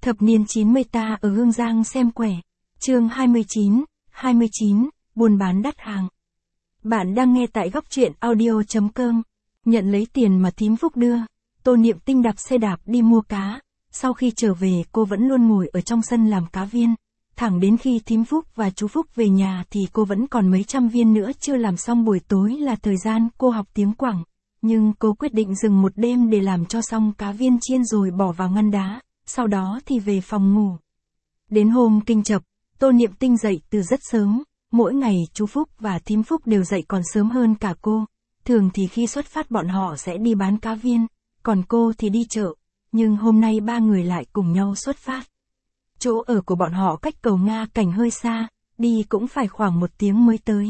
Thập niên 90 ta ở Hương Giang xem quẻ. Chương 29, buôn bán đắt hàng. Bạn đang nghe tại góc truyện audio.com. Nhận lấy tiền mà thím Phúc đưa, Tô Niệm Tinh đạp xe đạp đi mua cá. Sau khi trở về cô vẫn luôn ngồi ở trong sân làm cá viên. Thẳng đến khi thím Phúc và chú Phúc về nhà thì cô vẫn còn mấy trăm viên nữa chưa làm xong. Buổi tối là thời gian cô học tiếng Quảng. Nhưng cô quyết định dừng một đêm để làm cho xong cá viên chiên rồi bỏ vào ngăn đá. Sau đó thì về phòng ngủ. Đến hôm kinh chập, Tô Niệm Tinh dậy từ rất sớm. Mỗi ngày chú Phúc và thím Phúc đều dậy còn sớm hơn cả cô. Thường thì khi xuất phát bọn họ sẽ đi bán cá viên, còn cô thì đi chợ. Nhưng hôm nay ba người lại cùng nhau xuất phát. Chỗ ở của bọn họ cách cầu Nga Cảnh hơi xa, đi cũng phải khoảng 1 tiếng mới tới.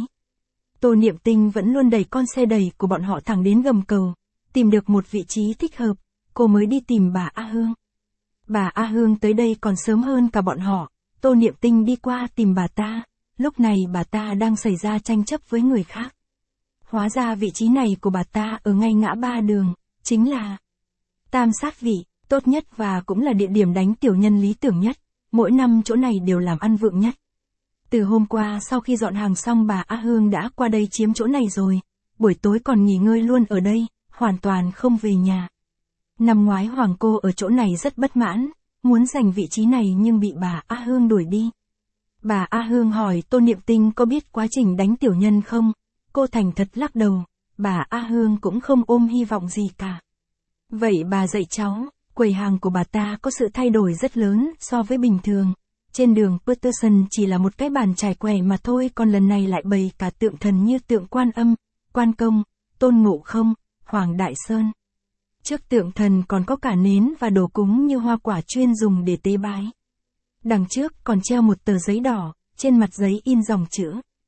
Tô Niệm Tinh vẫn luôn đẩy con xe đẩy của bọn họ thẳng đến gầm cầu. Tìm được một vị trí thích hợp, cô mới đi tìm bà A Hương. Bà A Hương tới đây còn sớm hơn cả bọn họ. Tô Niệm Tinh đi qua tìm bà ta. Lúc này bà ta đang xảy ra tranh chấp với người khác. Hóa ra vị trí này của bà ta ở ngay ngã ba đường, chính là Tam Sát Vị, tốt nhất và cũng là địa điểm đánh tiểu nhân lý tưởng nhất. Mỗi năm chỗ này đều làm ăn vượng nhất. Từ hôm qua sau khi dọn hàng xong bà A Hương đã qua đây chiếm chỗ này rồi. Buổi tối còn nghỉ ngơi luôn ở đây, hoàn toàn không về nhà. Năm ngoái Hoàng cô ở chỗ này rất bất mãn, muốn giành vị trí này nhưng bị bà A Hương đuổi đi. Bà A Hương hỏi Tô Niệm Tinh có biết quá trình đánh tiểu nhân không? Cô thành thật lắc đầu, bà A Hương cũng không ôm hy vọng gì cả. Vậy bà dạy cháu, quầy hàng của bà ta có sự thay đổi rất lớn so với bình thường. Trên đường Peterson chỉ là một cái bàn trải quẻ mà thôi, còn lần này lại bày cả tượng thần như tượng Quan Âm, Quan Công, Tôn Ngộ Không, Hoàng Đại Sơn. Trước tượng thần còn có cả nến và đồ cúng như hoa quả chuyên dùng để tế bái. Đằng trước còn treo một tờ giấy đỏ, trên mặt giấy in dòng chữ.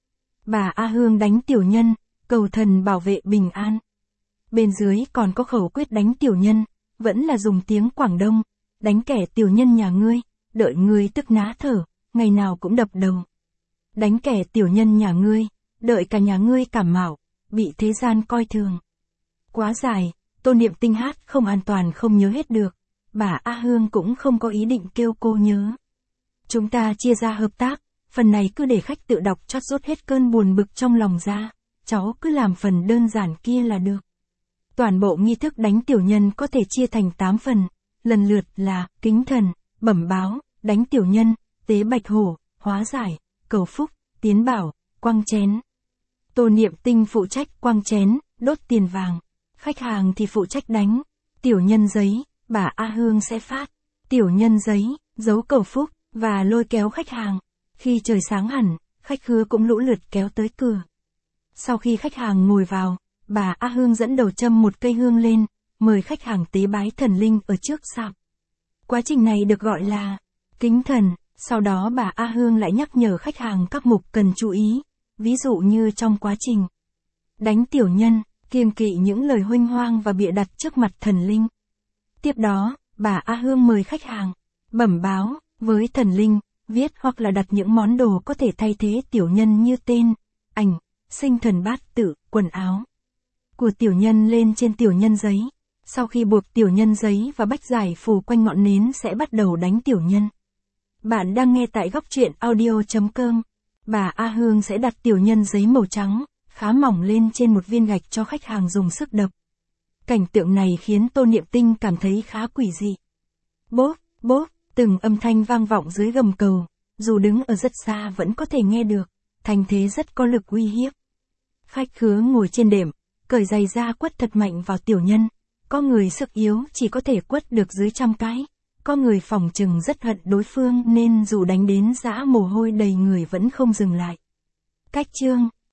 Bà A Hương đánh tiểu nhân, cầu thần bảo vệ bình an. Bên dưới còn có khẩu quyết đánh tiểu nhân, vẫn là dùng tiếng Quảng Đông, đánh kẻ tiểu nhân nhà ngươi, đợi ngươi tức ná thở, ngày nào cũng đập đầu. Đánh kẻ tiểu nhân nhà ngươi, đợi cả nhà ngươi cảm mạo, bị thế gian coi thường. Quá dài, Tô Niệm Tinh hát không an toàn không nhớ hết được, bà A Hương cũng không có ý định kêu cô nhớ. Chúng ta chia ra hợp tác, phần này cứ để khách tự đọc chót rốt hết cơn buồn bực trong lòng ra, cháu cứ làm phần đơn giản kia là được. Toàn bộ nghi thức đánh tiểu nhân có thể chia thành 8 phần, lần lượt là kính thần, bẩm báo, đánh tiểu nhân, tế bạch hổ, hóa giải, cầu phúc, tiến bảo, quăng chén. Tô Niệm Tinh phụ trách quăng chén, đốt tiền vàng. Khách hàng thì phụ trách đánh tiểu nhân giấy, bà A Hương sẽ phát tiểu nhân giấy, dấu cầu phúc và lôi kéo khách hàng. Khi trời sáng hẳn, khách khứa cũng lũ lượt kéo tới cửa. Sau khi khách hàng ngồi vào, bà A Hương dẫn đầu châm một cây hương lên, mời khách hàng tế bái thần linh ở trước sạp. Quá trình này được gọi là kính thần. Sau đó bà A Hương lại nhắc nhở khách hàng các mục cần chú ý, ví dụ như trong quá trình đánh tiểu nhân, kiêng kỵ những lời huênh hoang và bịa đặt trước mặt thần linh. Tiếp đó, bà A Hương mời khách hàng bẩm báo với thần linh, viết hoặc là đặt những món đồ có thể thay thế tiểu nhân như tên, ảnh, sinh thần bát tự, quần áo của tiểu nhân lên trên tiểu nhân giấy. Sau khi buộc tiểu nhân giấy và bách giải phủ quanh ngọn nến sẽ bắt đầu đánh tiểu nhân. Bạn đang nghe tại góc truyện audio.com. Bà A Hương sẽ đặt tiểu nhân giấy màu trắng, khá mỏng lên trên một viên gạch cho khách hàng dùng sức đập. Cảnh tượng này khiến Tô Niệm Tinh cảm thấy khá quỷ dị. Bốp, bốp, từng âm thanh vang vọng dưới gầm cầu, dù đứng ở rất xa vẫn có thể nghe được, thành thế rất có lực uy hiếp. Khách khứa ngồi trên đệm, cởi giày ra quất thật mạnh vào tiểu nhân. Có người sức yếu chỉ có thể quất được dưới 100 cái. Có người phỏng chừng rất hận đối phương nên dù đánh đến rã mồ hôi đầy người vẫn không dừng lại. Cách chương